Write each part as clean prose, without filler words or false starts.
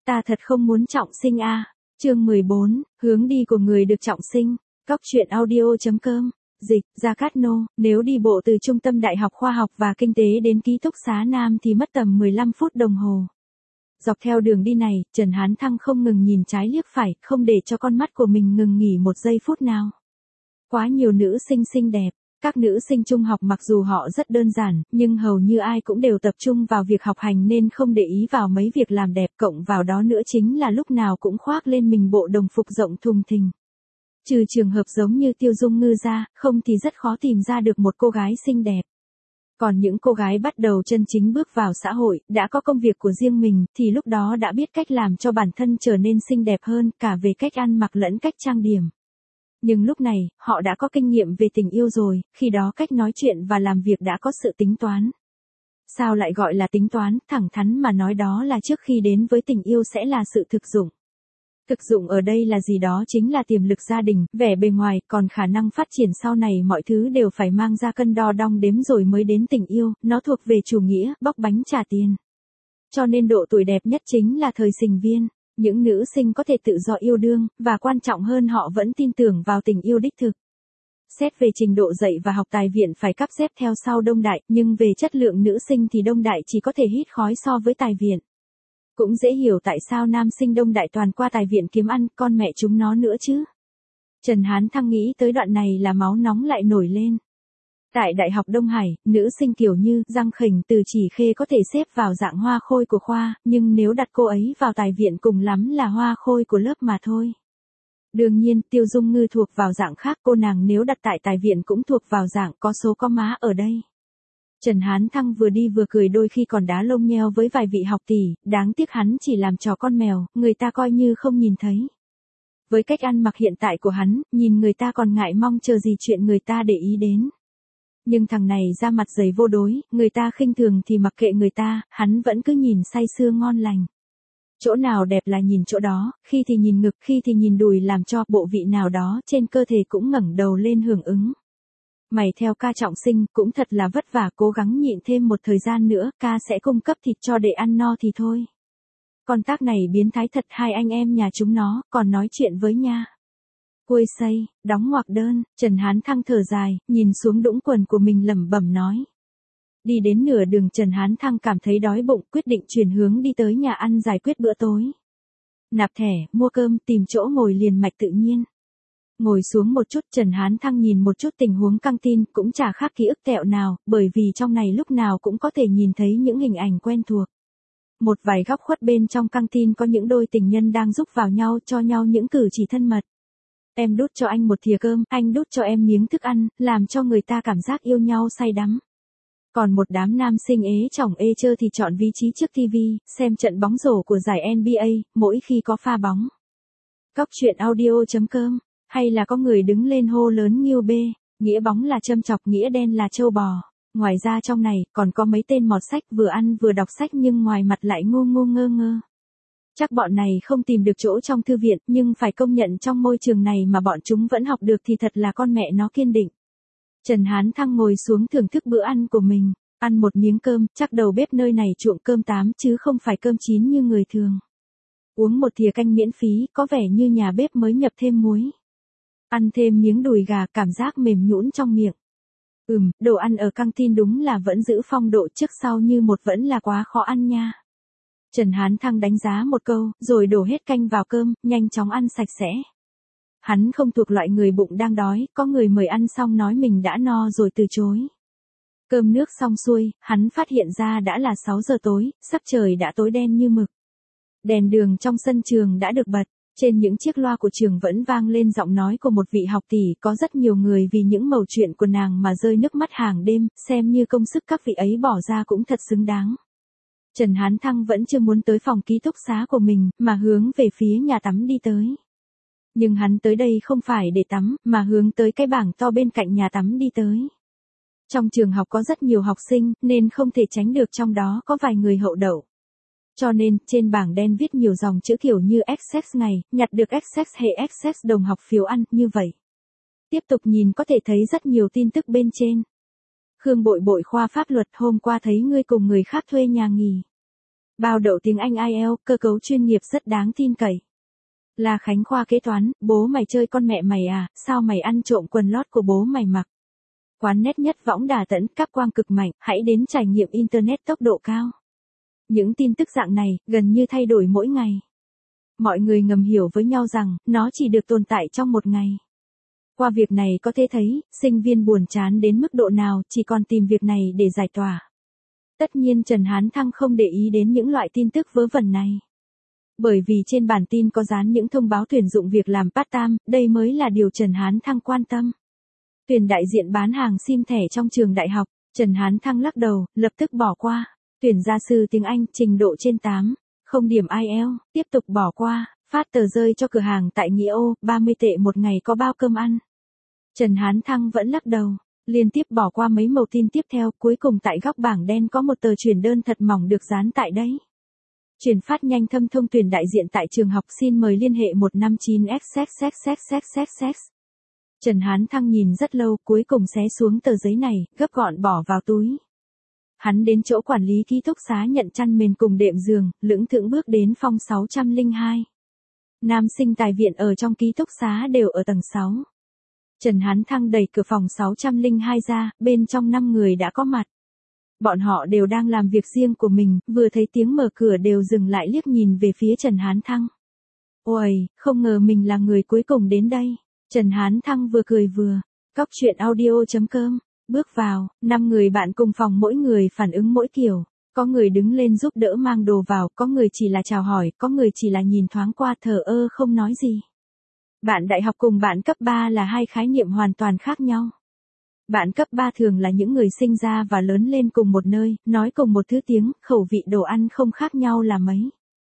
Ta thật không muốn trọng sinh a. Chương 14, hướng đi của người được trọng sinh. Cóc truyện audio.com. Dịch, Gia Cát Nô, nếu đi bộ từ trung tâm Đại học Khoa học và Kinh tế đến ký túc xá Nam thì mất tầm 15 phút đồng hồ. Dọc theo đường đi này, Trần Hán Thăng không ngừng nhìn trái liếc phải, không để cho con mắt của mình ngừng nghỉ một giây phút nào. Quá nhiều nữ sinh xinh đẹp. Các nữ sinh trung học mặc dù họ rất đơn giản, nhưng hầu như ai cũng đều tập trung vào việc học hành nên không để ý vào mấy việc làm đẹp, cộng vào đó nữa chính là lúc nào cũng khoác lên mình bộ đồng phục rộng thùng thình. Trừ trường hợp giống như Tiêu Dung Ngư ra, không thì rất khó tìm ra được một cô gái xinh đẹp. Còn những cô gái bắt đầu chân chính bước vào xã hội, đã có công việc của riêng mình, thì lúc đó đã biết cách làm cho bản thân trở nên xinh đẹp hơn, cả về cách ăn mặc lẫn cách trang điểm. Nhưng lúc này, họ đã có kinh nghiệm về tình yêu rồi, khi đó cách nói chuyện và làm việc đã có sự tính toán. Sao lại gọi là tính toán, thẳng thắn mà nói đó là trước khi đến với tình yêu sẽ là sự thực dụng. Thực dụng ở đây là gì đó chính là tiềm lực gia đình, vẻ bề ngoài, còn khả năng phát triển sau này mọi thứ đều phải mang ra cân đo đong đếm rồi mới đến tình yêu, nó thuộc về chủ nghĩa, bóc bánh trả tiền. Cho nên độ tuổi đẹp nhất chính là thời sinh viên. Những nữ sinh có thể tự do yêu đương, và quan trọng hơn họ vẫn tin tưởng vào tình yêu đích thực. Xét về trình độ dạy và học tài viện phải cắp xếp theo sau Đông Đại, nhưng về chất lượng nữ sinh thì Đông Đại chỉ có thể hít khói so với tài viện. Cũng dễ hiểu tại sao nam sinh Đông Đại toàn qua tài viện kiếm ăn, con mẹ chúng nó nữa chứ. Trần Hán Thăng nghĩ tới đoạn này là máu nóng lại nổi lên. Tại Đại học Đông Hải, nữ sinh kiểu như Giang Khỉnh Từ Chỉ Khê có thể xếp vào dạng hoa khôi của khoa, nhưng nếu đặt cô ấy vào tài viện cùng lắm là hoa khôi của lớp mà thôi. Đương nhiên, Tiêu Dung Ngư thuộc vào dạng khác, cô nàng nếu đặt tại tài viện cũng thuộc vào dạng có số có má ở đây. Trần Hán Thăng vừa đi vừa cười, đôi khi còn đá lông nheo với vài vị học tỷ, đáng tiếc hắn chỉ làm trò con mèo, người ta coi như không nhìn thấy. Với cách ăn mặc hiện tại của hắn, nhìn người ta còn ngại mong chờ gì chuyện người ta để ý đến. Nhưng thằng này ra mặt dày vô đối, người ta khinh thường thì mặc kệ người ta, hắn vẫn cứ nhìn say sưa ngon lành. Chỗ nào đẹp là nhìn chỗ đó, khi thì nhìn ngực, khi thì nhìn đùi, làm cho bộ vị nào đó trên cơ thể cũng ngẩng đầu lên hưởng ứng. Mày theo ca trọng sinh, cũng thật là vất vả, cố gắng nhịn thêm một thời gian nữa, ca sẽ cung cấp thịt cho để ăn no thì thôi. Con tác này biến thái thật, hai anh em nhà chúng nó, còn nói chuyện với nha. Quây xây, đóng ngoặc đơn, Trần Hán Thăng thở dài, nhìn xuống đũng quần của mình lẩm bẩm nói. Đi đến nửa đường Trần Hán Thăng cảm thấy đói bụng, quyết định chuyển hướng đi tới nhà ăn giải quyết bữa tối. Nạp thẻ, mua cơm, tìm chỗ ngồi liền mạch tự nhiên. Ngồi xuống một chút, Trần Hán Thăng nhìn một chút tình huống căng tin, cũng chả khác ký ức tẹo nào, bởi vì trong này lúc nào cũng có thể nhìn thấy những hình ảnh quen thuộc. Một vài góc khuất bên trong căng tin có những đôi tình nhân đang giúp vào nhau, cho nhau những cử chỉ thân mật. Em đút cho anh một thìa cơm, anh đút cho em miếng thức ăn, làm cho người ta cảm giác yêu nhau say đắm. Còn một đám nam sinh ế chồng ê chơ thì chọn vị trí trước TV, xem trận bóng rổ của giải NBA, mỗi khi có pha bóng. Cóc truyện audio.com. Hay là có người đứng lên hô lớn nghiêu bê, nghĩa bóng là châm chọc, nghĩa đen là trâu bò. Ngoài ra trong này, còn có mấy tên mọt sách vừa ăn vừa đọc sách nhưng ngoài mặt lại ngu ngu ngơ ngơ. Chắc bọn này không tìm được chỗ trong thư viện, nhưng phải công nhận trong môi trường này mà bọn chúng vẫn học được thì thật là con mẹ nó kiên định. Trần Hán Thăng ngồi xuống thưởng thức bữa ăn của mình, ăn một miếng cơm, chắc đầu bếp nơi này chuộng cơm 8 chứ không phải cơm 9 như người thường. Uống một thìa canh miễn phí, có vẻ như nhà bếp mới nhập thêm muối. Ăn thêm miếng đùi gà, cảm giác mềm nhũn trong miệng. Đồ ăn ở căng tin đúng là vẫn giữ phong độ trước sau như một, vẫn là quá khó ăn nha. Trần Hán Thăng đánh giá một câu, rồi đổ hết canh vào cơm, nhanh chóng ăn sạch sẽ. Hắn không thuộc loại người bụng đang đói, có người mời ăn xong nói mình đã no rồi từ chối. Cơm nước xong xuôi, hắn phát hiện ra đã là 6 giờ tối, sắc trời đã tối đen như mực. Đèn đường trong sân trường đã được bật. Trên những chiếc loa của trường vẫn vang lên giọng nói của một vị học tỷ, có rất nhiều người vì những mẩu chuyện của nàng mà rơi nước mắt hàng đêm, xem như công sức các vị ấy bỏ ra cũng thật xứng đáng. Trần Hán Thăng vẫn chưa muốn tới phòng ký túc xá của mình, mà hướng về phía nhà tắm đi tới. Nhưng hắn tới đây không phải để tắm, mà hướng tới cái bảng to bên cạnh nhà tắm đi tới. Trong trường học có rất nhiều học sinh, nên không thể tránh được trong đó có vài người hậu đậu. Cho nên, trên bảng đen viết nhiều dòng chữ kiểu như Access ngày, nhặt được Access hay Access đồng học phiếu ăn, như vậy. Tiếp tục nhìn có thể thấy rất nhiều tin tức bên trên. Khương Bội Bội khoa pháp luật, hôm qua thấy ngươi cùng người khác thuê nhà nghỉ. Bao đậu tiếng Anh IELTS, cơ cấu chuyên nghiệp rất đáng tin cậy. Là Khánh khoa kế toán, bố mày chơi con mẹ mày à, sao mày ăn trộm quần lót của bố mày mặc? Quán nét nhất võng đà tẫn, cáp quang cực mạnh, hãy đến trải nghiệm Internet tốc độ cao. Những tin tức dạng này, gần như thay đổi mỗi ngày. Mọi người ngầm hiểu với nhau rằng, nó chỉ được tồn tại trong một ngày. Qua việc này có thể thấy, sinh viên buồn chán đến mức độ nào chỉ còn tìm việc này để giải tỏa. Tất nhiên Trần Hán Thăng không để ý đến những loại tin tức vớ vẩn này. Bởi vì trên bản tin có dán những thông báo tuyển dụng việc làm part-time, đây mới là điều Trần Hán Thăng quan tâm. Tuyển đại diện bán hàng sim thẻ trong trường đại học, Trần Hán Thăng lắc đầu, lập tức bỏ qua. Tuyển gia sư tiếng Anh, trình độ trên 8, không điểm IELTS, tiếp tục bỏ qua. Phát tờ rơi cho cửa hàng tại Nghĩa Ô, 30 tệ một ngày có bao cơm ăn. Trần Hán Thăng vẫn lắc đầu, liên tiếp bỏ qua mấy mẩu tin tiếp theo, cuối cùng tại góc bảng đen có một tờ chuyển đơn thật mỏng được dán tại đấy. Chuyển phát nhanh thâm thông tuyển đại diện tại trường học, xin mời liên hệ 159XXXXXXX. Trần Hán Thăng nhìn rất lâu, cuối cùng xé xuống tờ giấy này, gấp gọn bỏ vào túi. Hắn đến chỗ quản lý ký túc xá nhận chăn mền cùng đệm giường, lững thững bước đến phòng 602. Nam sinh tài viện ở trong ký túc xá đều ở tầng 6. Trần Hán Thăng đẩy cửa phòng 602 ra, bên trong 5 người đã có mặt. Bọn họ đều đang làm việc riêng của mình, vừa thấy tiếng mở cửa đều dừng lại liếc nhìn về phía Trần Hán Thăng. Ôi, không ngờ mình là người cuối cùng đến đây. Trần Hán Thăng vừa cười vừa, cóc truyện audio.com, bước vào, 5 người bạn cùng phòng mỗi người phản ứng mỗi kiểu. Có người đứng lên giúp đỡ mang đồ vào, có người chỉ là chào hỏi, có người chỉ là nhìn thoáng qua thờ ơ không nói gì. Bạn đại học cùng bạn cấp 3 là hai khái niệm hoàn toàn khác nhau. Bạn cấp 3 thường là những người sinh ra và lớn lên cùng một nơi, nói cùng một thứ tiếng, khẩu vị đồ ăn không khác nhau là mấy.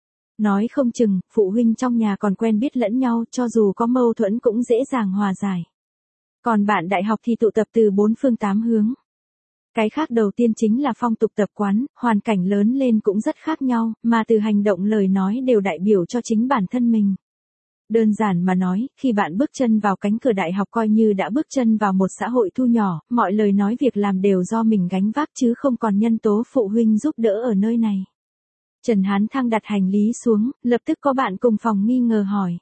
Nói không chừng, phụ huynh trong nhà còn quen biết lẫn nhau, cho dù có mâu thuẫn cũng dễ dàng hòa giải. Còn bạn đại học thì tụ tập từ 4 phương 8 hướng. Cái khác đầu tiên chính là phong tục tập quán, hoàn cảnh lớn lên cũng rất khác nhau, mà từ hành động lời nói đều đại biểu cho chính bản thân mình. Đơn giản mà nói, khi bạn bước chân vào cánh cửa đại học coi như đã bước chân vào một xã hội thu nhỏ, mọi lời nói việc làm đều do mình gánh vác chứ không còn nhân tố phụ huynh giúp đỡ ở nơi này. Trần Hán Thăng đặt hành lý xuống, lập tức có bạn cùng phòng nghi ngờ hỏi.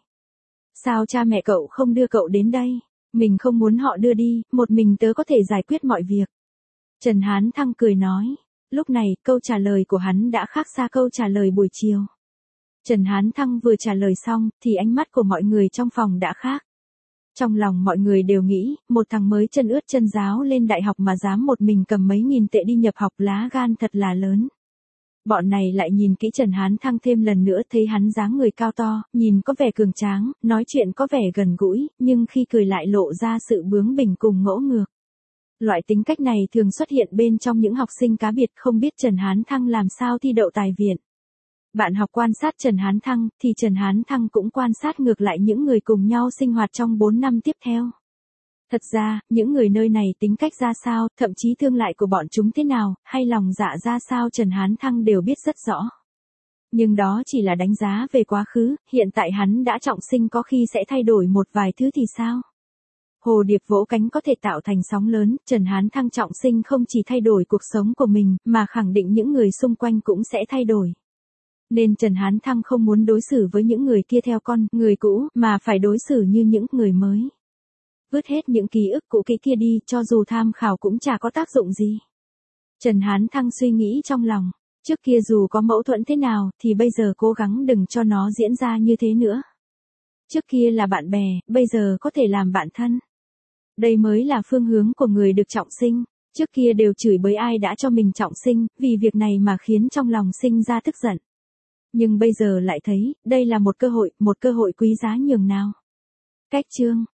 Sao cha mẹ cậu không đưa cậu đến đây? Mình không muốn họ đưa đi, một mình tớ có thể giải quyết mọi việc. Trần Hán Thăng cười nói. Lúc này, câu trả lời của hắn đã khác xa câu trả lời buổi chiều. Trần Hán Thăng vừa trả lời xong, thì ánh mắt của mọi người trong phòng đã khác. Trong lòng mọi người đều nghĩ, một thằng mới chân ướt chân ráo lên đại học mà dám một mình cầm mấy nghìn tệ đi nhập học, lá gan thật là lớn. Bọn này lại nhìn kỹ Trần Hán Thăng thêm lần nữa, thấy hắn dáng người cao to, nhìn có vẻ cường tráng, nói chuyện có vẻ gần gũi, nhưng khi cười lại lộ ra sự bướng bỉnh cùng ngỗ ngược. Loại tính cách này thường xuất hiện bên trong những học sinh cá biệt, không biết Trần Hán Thăng làm sao thi đậu tài viện. Bạn học quan sát Trần Hán Thăng, thì Trần Hán Thăng cũng quan sát ngược lại những người cùng nhau sinh hoạt trong 4 năm tiếp theo. Thật ra, những người nơi này tính cách ra sao, thậm chí thương lại của bọn chúng thế nào, hay lòng dạ ra sao Trần Hán Thăng đều biết rất rõ. Nhưng đó chỉ là đánh giá về quá khứ, hiện tại hắn đã trọng sinh, có khi sẽ thay đổi một vài thứ thì sao? Hồ điệp vỗ cánh có thể tạo thành sóng lớn, Trần Hán Thăng trọng sinh không chỉ thay đổi cuộc sống của mình, mà khẳng định những người xung quanh cũng sẽ thay đổi. Nên Trần Hán Thăng không muốn đối xử với những người kia theo con người cũ, mà phải đối xử như những người mới. Vứt hết những ký ức cũ kỹ kia đi, cho dù tham khảo cũng chả có tác dụng gì. Trần Hán Thăng suy nghĩ trong lòng, trước kia dù có mâu thuẫn thế nào, thì bây giờ cố gắng đừng cho nó diễn ra như thế nữa. Trước kia là bạn bè, bây giờ có thể làm bạn thân. Đây mới là phương hướng của người được trọng sinh. Trước kia đều chửi bới ai đã cho mình trọng sinh, vì việc này mà khiến trong lòng sinh ra tức giận. Nhưng bây giờ lại thấy, đây là một cơ hội quý giá nhường nào. Cách chương